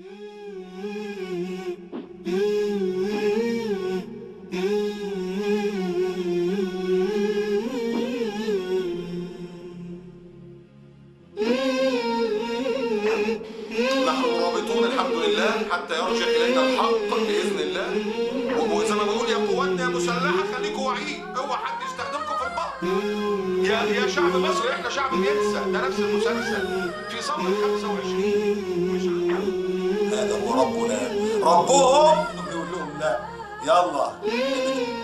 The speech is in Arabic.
نحن مرابطون الحمد لله حتى يرجع الينا الحق باذن الله. وزي ما بنقول يا قواتنا يا مسلحه خليكم واعيين، اوعى حد يستخدمكم في الباطل. يا شعب مصر، احنا شعب بينسى، ده نفس المسلسل في ثوره 25 مش هذا هو ربنا، ربهم يقول لهم لا يلا